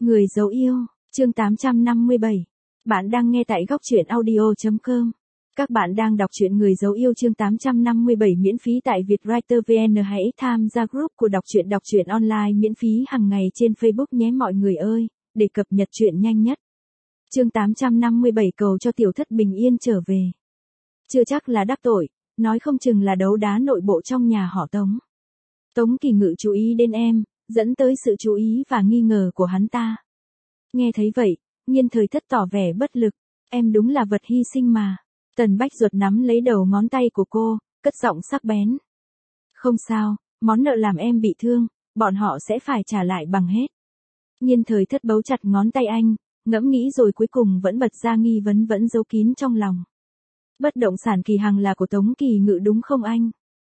Người dấu yêu, chương 857. Bạn đang nghe tại góc truyện audio.com. Các bạn đang đọc truyện Người dấu yêu chương 857 miễn phí tại Vietwriter VN. Hãy tham gia group của đọc truyện online miễn phí hàng ngày trên Facebook nhé mọi người ơi, để cập nhật truyện nhanh nhất. Chương 857 cầu cho tiểu thất bình yên trở về. Chưa chắc là đắc tội, nói không chừng là đấu đá nội bộ trong nhà họ Tống. Tống Kỳ Ngự chú ý đến em, dẫn tới sự chú ý và nghi ngờ của hắn ta. Nghe thấy vậy, Nhiên Thời Thất tỏ vẻ bất lực, em đúng là vật hy sinh mà. Tần Bách Duật nắm lấy đầu ngón tay của cô, cất giọng sắc bén. Không sao, món nợ làm em bị thương, bọn họ sẽ phải trả lại bằng hết. Nhiên Thời Thất bấu chặt ngón tay anh, ngẫm nghĩ rồi cuối cùng vẫn bật ra nghi vấn vẫn giấu kín trong lòng. Bất động sản Kỳ Hằng là của Tống Kỳ Ngự đúng không anh?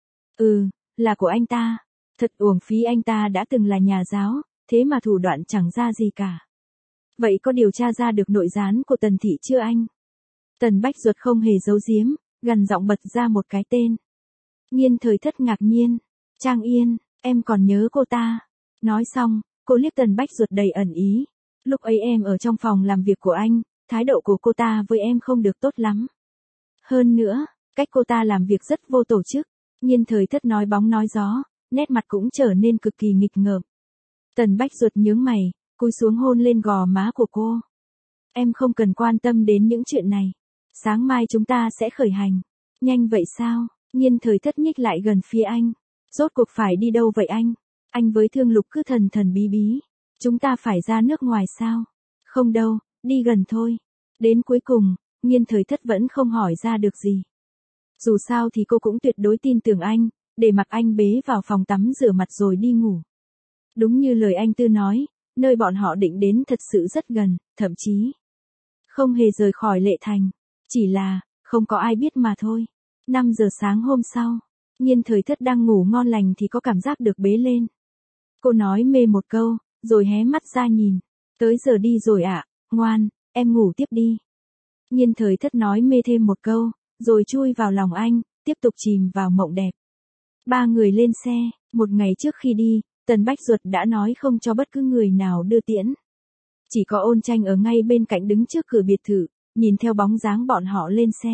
Ừ, là của anh ta. Thật uổng phí anh ta đã từng là nhà giáo, thế mà thủ đoạn chẳng ra gì cả. Vậy có điều tra ra được nội gián của Tần Thị chưa anh? Tần Bách Duật không hề giấu giếm, gằn giọng bật ra một cái tên. Nhiên Thời Thất ngạc nhiên. Trang Yên, em còn nhớ cô ta. Nói xong, cô liếc Tần Bách Duật đầy ẩn ý. Lúc ấy em ở trong phòng làm việc của anh, thái độ của cô ta với em không được tốt lắm. Hơn nữa, cách cô ta làm việc rất vô tổ chức. Nhiên Thời Thất nói bóng nói gió, nét mặt cũng trở nên cực kỳ nghịch ngợm. Tần Bách Duật nhướng mày, cúi xuống hôn lên gò má của cô. Em không cần quan tâm đến những chuyện này. Sáng mai chúng ta sẽ khởi hành. Nhanh vậy sao? Nhiên Thời Thất nhích lại gần phía anh. Rốt cuộc phải đi đâu vậy anh? Anh với Thương Lục cứ thần thần bí bí. Chúng ta phải ra nước ngoài sao? Không đâu, đi gần thôi. Đến cuối cùng, Nhiên Thời Thất vẫn không hỏi ra được gì. Dù sao thì cô cũng tuyệt đối tin tưởng anh, để mặc anh bế vào phòng tắm rửa mặt rồi đi ngủ. Đúng như lời anh Tư nói, nơi bọn họ định đến thật sự rất gần, thậm chí không hề rời khỏi Lệ Thành. Chỉ là, không có ai biết mà thôi. 5 giờ sáng hôm sau, Nhiên Thời Thất đang ngủ ngon lành thì có cảm giác được bế lên. Cô nói mê một câu, rồi hé mắt ra nhìn. Tới giờ đi rồi ạ, ngoan, em ngủ tiếp đi. Nhiên Thời Thất nói mê thêm một câu, rồi chui vào lòng anh, tiếp tục chìm vào mộng đẹp. Ba người lên xe, một ngày trước khi đi, Tần Bách Duật đã nói không cho bất cứ người nào đưa tiễn. Chỉ có Ôn Tranh ở ngay bên cạnh đứng trước cửa biệt thự, nhìn theo bóng dáng bọn họ lên xe.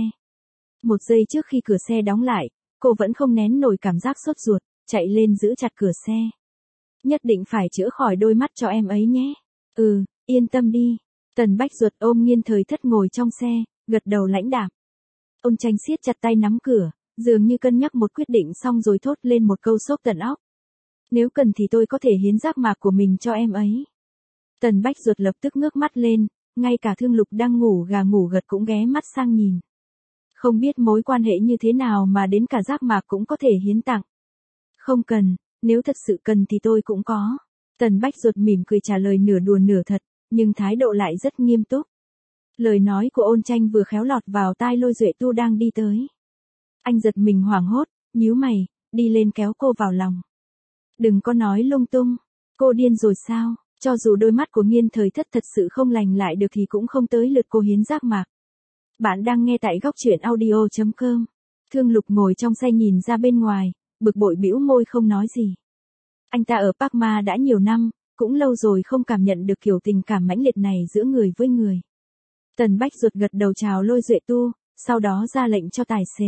Một giây trước khi cửa xe đóng lại, cô vẫn không nén nổi cảm giác sốt ruột, chạy lên giữ chặt cửa xe. Nhất định phải chữa khỏi đôi mắt cho em ấy nhé. Ừ, yên tâm đi. Tần Bách Duật ôm Nhiên Thời Thất ngồi trong xe, gật đầu lãnh đạm. Ôn Tranh siết chặt tay nắm cửa, dường như cân nhắc một quyết định xong rồi thốt lên một câu sốc tận óc. Nếu cần thì tôi có thể hiến giác mạc của mình cho em ấy. Tần Bách Duật lập tức ngước mắt lên, ngay cả Thương Lục đang ngủ gà ngủ gật cũng ghé mắt sang nhìn. Không biết mối quan hệ như thế nào mà đến cả giác mạc cũng có thể hiến tặng. Không cần, nếu thật sự cần thì tôi cũng có. Tần Bách Duật mỉm cười trả lời nửa đùa nửa thật, nhưng thái độ lại rất nghiêm túc. Lời nói của Ôn Tranh vừa khéo lọt vào tai Lôi Duệ Tu đang đi tới. Anh giật mình hoảng hốt, nhíu mày, đi lên kéo cô vào lòng. Đừng có nói lung tung, cô điên rồi sao? Cho dù đôi mắt của Nhiên Thời Thất thật sự không lành lại được thì cũng không tới lượt cô hiến giác mạc. Bạn đang nghe tại góc truyện audio.com. Thương Lục ngồi trong xe nhìn ra bên ngoài, bực bội bĩu môi không nói gì. Anh ta ở Park Ma đã nhiều năm, cũng lâu rồi không cảm nhận được kiểu tình cảm mãnh liệt này giữa người với người. Tần Bách Duật gật đầu chào Lôi Duệ Tu, sau đó ra lệnh cho tài xế.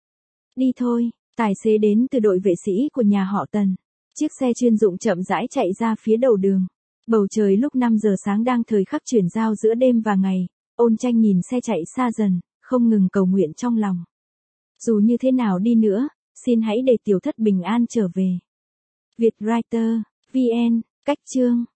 Đi thôi, tài xế đến từ đội vệ sĩ của nhà họ Tần. Chiếc xe chuyên dụng chậm rãi chạy ra phía đầu đường. Bầu trời lúc 5 giờ sáng đang thời khắc chuyển giao giữa đêm và ngày. Ôn Tranh nhìn xe chạy xa dần, không ngừng cầu nguyện trong lòng. Dù như thế nào đi nữa, xin hãy để tiểu thất bình an trở về. Vietwriter, VN, cách chương.